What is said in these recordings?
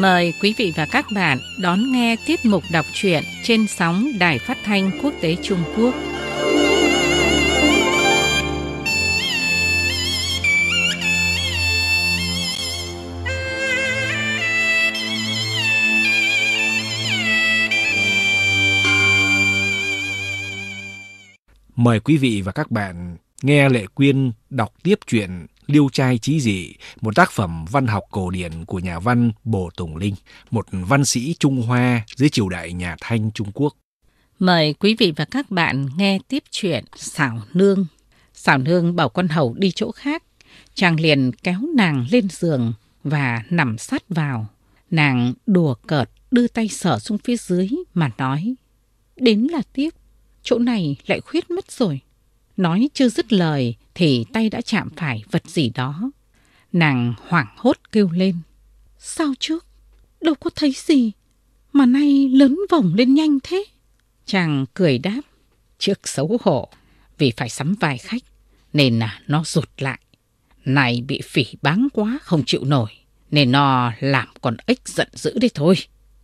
Mời quý vị và các bạn đón nghe tiết mục đọc truyện trên sóng Đài Phát thanh Quốc tế Trung Quốc. Mời quý vị và các bạn nghe Lệ Quyên đọc tiếp truyện Liêu trai chí dị, một tác phẩm văn học cổ điển của nhà văn Bồ Tùng Linh, một văn sĩ Trung Hoa dưới triều đại nhà Thanh Trung Quốc. Mời quý vị và các bạn nghe tiếp truyện Xảo Nương. Xảo Nương bảo con hầu đi chỗ khác, chàng liền kéo nàng lên giường và nằm sát vào. Nàng đùa cợt đưa tay sờ xuống phía dưới mà nói: "Đến là tiếc, chỗ này lại khuyết mất rồi." Nói chưa dứt lời thì tay đã chạm phải vật gì đó. Nàng hoảng hốt kêu lên: "Sao trước? Đâu có thấy gì, mà nay lớn vổng lên nhanh thế?" Chàng cười đáp: "Trước xấu hổ, vì phải sắm vai khách, nên nó rụt lại. Này bị phỉ báng quá không chịu nổi, nên nó làm con ếch giận dữ đấy thôi."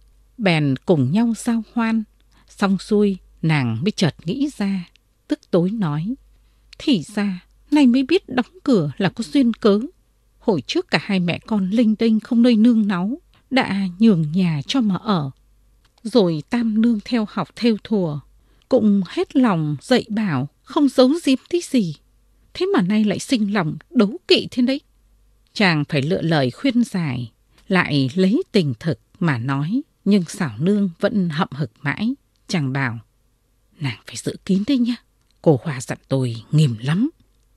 Bèn cùng nhau giao hoan. Xong xuôi, nàng mới chợt nghĩ ra, tức tối nói: "Thì ra, nay mới biết đóng cửa là có duyên cớ. Hồi trước cả hai mẹ con lênh đênh không nơi nương náu, đã nhường nhà cho mà ở. Rồi tam nương theo học thêu thùa, cũng hết lòng dạy bảo, không giấu giếm tí gì. Thế mà nay lại sinh lòng đấu kỵ thế đấy." Chàng phải lựa lời khuyên giải, lại lấy tình thực mà nói, nhưng Xảo Nương vẫn hậm hực mãi. Chàng bảo: "Nàng phải giữ kín đấy nhá, cô Hoa dặn tôi nghiêm lắm."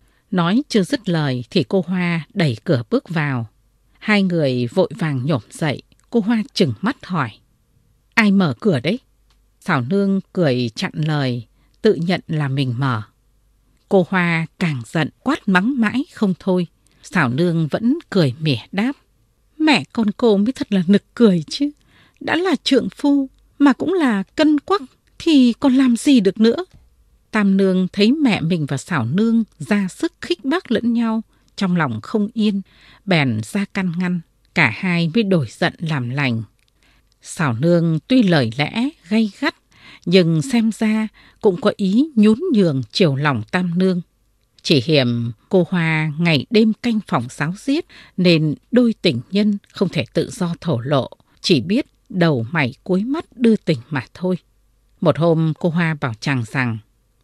Nói chưa dứt lời thì cô Hoa đẩy cửa bước vào. Hai người vội vàng nhổm dậy. Cô Hoa trừng mắt hỏi: "Ai mở cửa đấy?" Xảo Nương cười chặn lời, tự nhận là mình mở. Cô Hoa càng giận quát mắng mãi không thôi. Xảo Nương vẫn cười mỉa đáp: "Mẹ con cô mới thật là nực cười chứ. Đã là trượng phu mà cũng là cân quắc thì còn làm gì được nữa." Tam nương thấy mẹ mình và Xảo Nương ra sức khích bác lẫn nhau, trong lòng không yên, bèn ra can ngăn. Cả hai mới đổi giận làm lành. Xảo Nương tuy lời lẽ gay gắt, nhưng xem ra cũng có ý nhún nhường chiều lòng tam nương. Chỉ hiềm cô Hoa ngày đêm canh phòng sáo giết, nên đôi tình nhân không thể tự do thổ lộ, chỉ biết đầu mày cuối mắt đưa tình mà thôi. Một hôm cô Hoa bảo chàng rằng: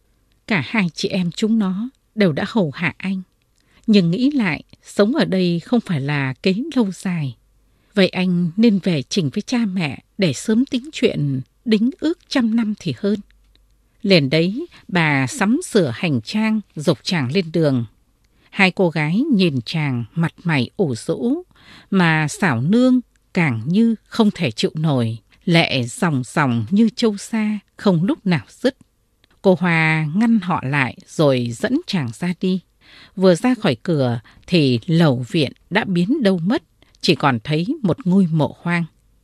"Cả hai chị em chúng nó đều đã hầu hạ anh, nhưng nghĩ lại sống ở đây không phải là kế lâu dài. Vậy anh nên về trình với cha mẹ để sớm tính chuyện đính ước 100 năm thì hơn." Liền đấy bà sắm sửa hành trang giục chàng lên đường. Hai cô gái nhìn chàng mặt mày ủ rũ, mà Xảo Nương càng như không thể chịu nổi, lệ ròng ròng như châu sa không lúc nào dứt. Cô Hoa ngăn họ lại rồi dẫn chàng ra đi. Vừa ra khỏi cửa thì lầu viện đã biến đâu mất, chỉ còn thấy một ngôi mộ hoang.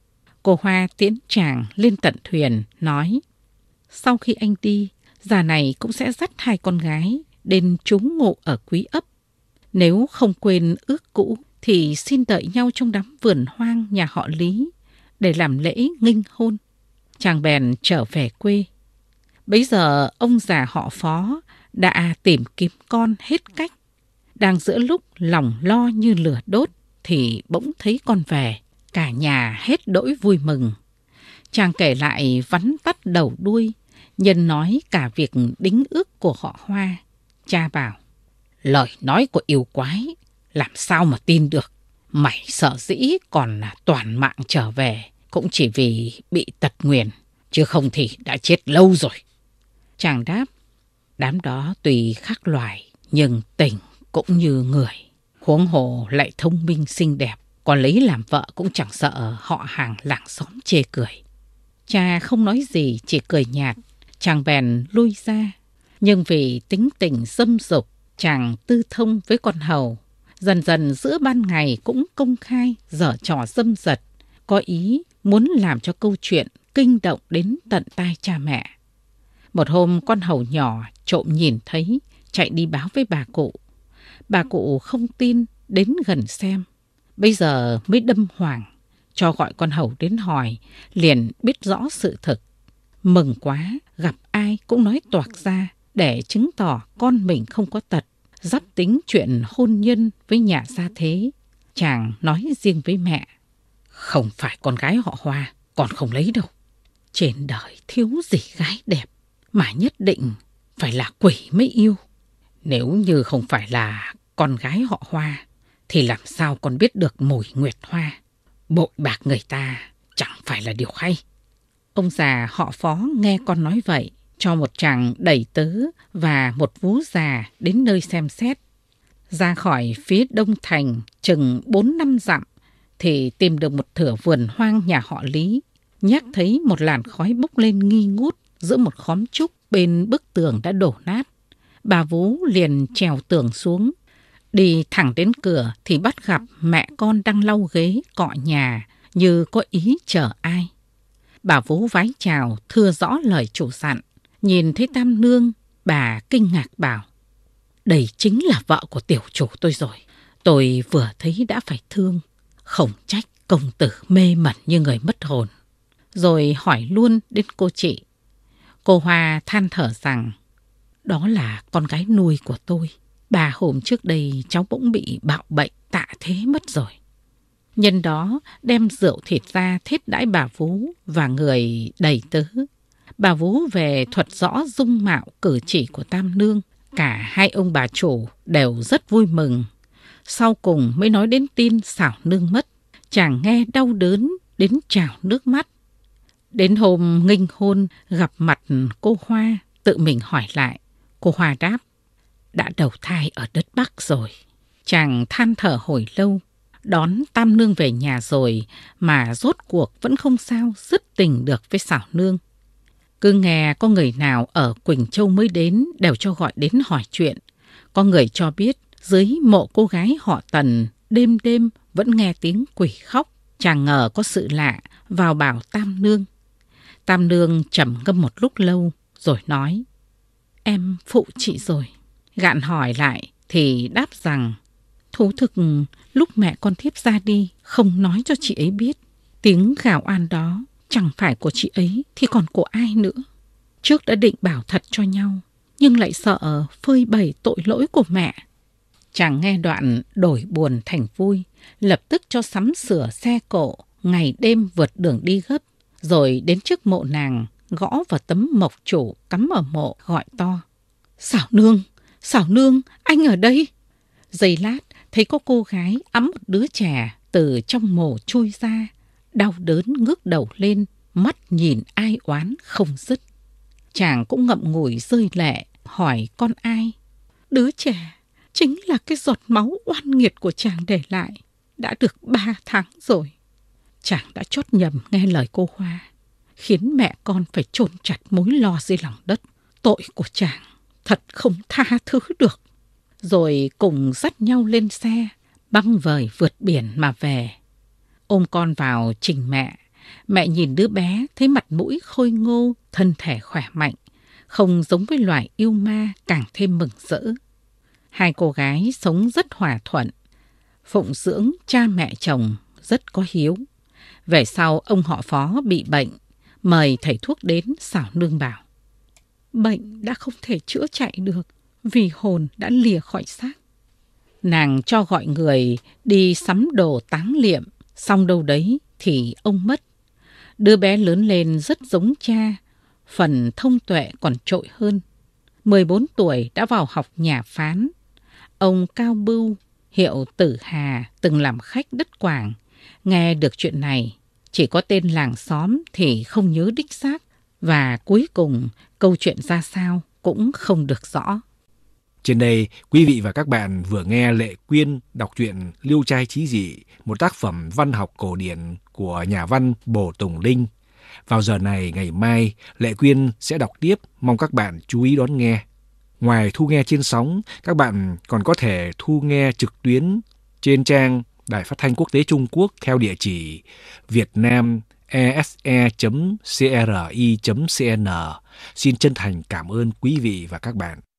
Cô Hoa tiễn chàng lên tận thuyền, nói: "Sau khi anh đi, già này cũng sẽ dắt hai con gái đến trú ngụ ở Quý Ấp. Nếu không quên ước cũ thì xin đợi nhau trong đám vườn hoang nhà họ Lý để làm lễ nghinh hôn." Chàng bèn trở về quê. Bấy giờ ông già họ Phó đã tìm kiếm con hết cách. Đang giữa lúc lòng lo như lửa đốt thì bỗng thấy con về, cả nhà hết đỗi vui mừng. Chàng kể lại vắn tắt đầu đuôi, nhân nói cả việc đính ước của họ Hoa. Cha bảo: "Lời nói của yêu quái làm sao mà tin được. Mày sợ dĩ còn là toàn mạng trở về cũng chỉ vì bị tật nguyền, chứ không thì đã chết lâu rồi." Chàng đáp: "Đám đó tuy khác loài nhưng tình cũng như người. Huống hồ lại thông minh xinh đẹp, còn lấy làm vợ cũng chẳng sợ họ hàng làng xóm chê cười." Cha không nói gì, chỉ cười nhạt. Chàng bèn lui ra. Nhưng vì tính tình dâm dục, chàng tư thông với con hầu. Dần dần giữa ban ngày cũng công khai giở trò dâm dật, có ý muốn làm cho câu chuyện kinh động đến tận tai cha mẹ. Một hôm con hầu nhỏ trộm nhìn thấy, chạy đi báo với bà cụ. Bà cụ không tin, đến gần xem. Bây giờ mới đâm hoảng. cho gọi con hầu đến hỏi, liền biết rõ sự thực. Mừng quá, gặp ai cũng nói toạc ra để chứng tỏ con mình không có tật, dắt tính chuyện hôn nhân với nhà gia thế. Chàng nói riêng với mẹ, không phải con gái họ Hoa, con không lấy đâu. Trên đời thiếu gì gái đẹp, mà nhất định phải là quỷ mới yêu. Nếu như không phải là con gái họ Hoa, thì làm sao con biết được mùi nguyệt hoa. Bội bạc người ta chẳng phải là điều hay. Ông già họ Phó nghe con nói vậy, cho một chàng đầy tớ và một vú già đến nơi xem xét. Ra khỏi phía đông thành chừng 4-5 dặm, thì tìm được một thửa vườn hoang nhà họ Lý. Nhắc thấy một làn khói bốc lên nghi ngút giữa một khóm trúc bên bức tường đã đổ nát. Bà vú liền trèo tường xuống. Đi thẳng đến cửa thì bắt gặp mẹ con đang lau ghế cọ nhà như có ý chờ ai. Bà vú vái chào thưa rõ lời chủ dặn. Nhìn thấy Tam Nương, bà kinh ngạc bảo, đây chính là vợ của tiểu chủ tôi rồi. Tôi vừa thấy đã phải thương, không trách công tử mê mẩn như người mất hồn. Rồi hỏi luôn đến cô chị. Cô Hoa than thở rằng, đó là con gái nuôi của tôi. 3 hôm trước đây cháu bỗng bị bạo bệnh tạ thế mất rồi. Nhân đó đem rượu thịt ra thiết đãi bà vú và người đầy tớ. Bà vú về thuật rõ dung mạo cử chỉ của Tam Nương. Cả hai ông bà chủ đều rất vui mừng. Sau cùng mới nói đến tin Xảo Nương mất. Chàng nghe đau đớn đến trào nước mắt. Đến hôm nghinh hôn gặp mặt cô Hoa, tự mình hỏi lại. Cô Hoa đáp, đã đầu thai ở đất Bắc rồi. Chàng than thở hồi lâu, đón Tam Nương về nhà rồi mà rốt cuộc vẫn không sao dứt tình được với Xảo Nương. Cứ nghe có người nào ở Quỳnh Châu mới đến đều cho gọi đến hỏi chuyện. Có người cho biết dưới mộ cô gái họ Tần đêm đêm vẫn nghe tiếng quỷ khóc. Chàng ngờ có sự lạ, vào bảo Tam Nương. Tam Nương trầm ngâm một lúc lâu rồi nói, em phụ chị rồi. Gạn hỏi lại thì đáp rằng, thú thực lúc mẹ con thiếp ra đi không nói cho chị ấy biết. Tiếng gào oan đó chẳng phải của chị ấy thì còn của ai nữa. Trước đã định bảo thật cho nhau, nhưng lại sợ phơi bày tội lỗi của mẹ. Chàng nghe đoạn đổi buồn thành vui, lập tức cho sắm sửa xe cộ, ngày đêm vượt đường đi gấp, rồi đến trước mộ nàng, gõ vào tấm mộc chủ cắm ở mộ gọi to. Xảo Nương, anh ở đây. Giây lát, thấy có cô gái ẵm một đứa trẻ từ trong mộ chui ra, đau đớn ngước đầu lên, mắt nhìn ai oán không dứt. Chàng cũng ngậm ngùi rơi lệ, hỏi con ai. Đứa trẻ chính là cái giọt máu oan nghiệt của chàng để lại, đã được 3 tháng rồi. Chàng đã chót nhầm nghe lời cô Hoa, khiến mẹ con phải chôn chặt mối lo dưới lòng đất. Tội của chàng thật không tha thứ được. Rồi cùng dắt nhau lên xe, băng vời vượt biển mà về. Ôm con vào trình mẹ. Mẹ nhìn đứa bé thấy mặt mũi khôi ngô, thân thể khỏe mạnh, không giống với loài yêu ma, càng thêm mừng rỡ. Hai cô gái sống rất hòa thuận, phụng dưỡng cha mẹ chồng rất có hiếu. Về sau ông họ Phó bị bệnh, mời thầy thuốc đến. Xảo Nương bảo, bệnh đã không thể chữa chạy được vì hồn đã lìa khỏi xác. Nàng cho gọi người đi sắm đồ táng liệm, xong đâu đấy thì ông mất. Đứa bé lớn lên rất giống cha, phần thông tuệ còn trội hơn. 14 tuổi đã vào học nhà phán. Ông Cao Bưu, hiệu Tử Hà, từng làm khách đất Quảng. Nghe được chuyện này, chỉ có tên làng xóm thì không nhớ đích xác, và cuối cùng câu chuyện ra sao cũng không được rõ. Trên đây, quý vị và các bạn vừa nghe Lệ Quyên đọc truyện Liêu Trai Chí Dị, một tác phẩm văn học cổ điển của nhà văn Bồ Tùng Linh. Vào giờ này ngày mai, Lệ Quyên sẽ đọc tiếp, mong các bạn chú ý đón nghe. Ngoài thu nghe trên sóng, các bạn còn có thể thu nghe trực tuyến trên trang Đài Phát thanh Quốc tế Trung Quốc theo địa chỉ vietnamese.cri.cn. Xin chân thành cảm ơn quý vị và các bạn.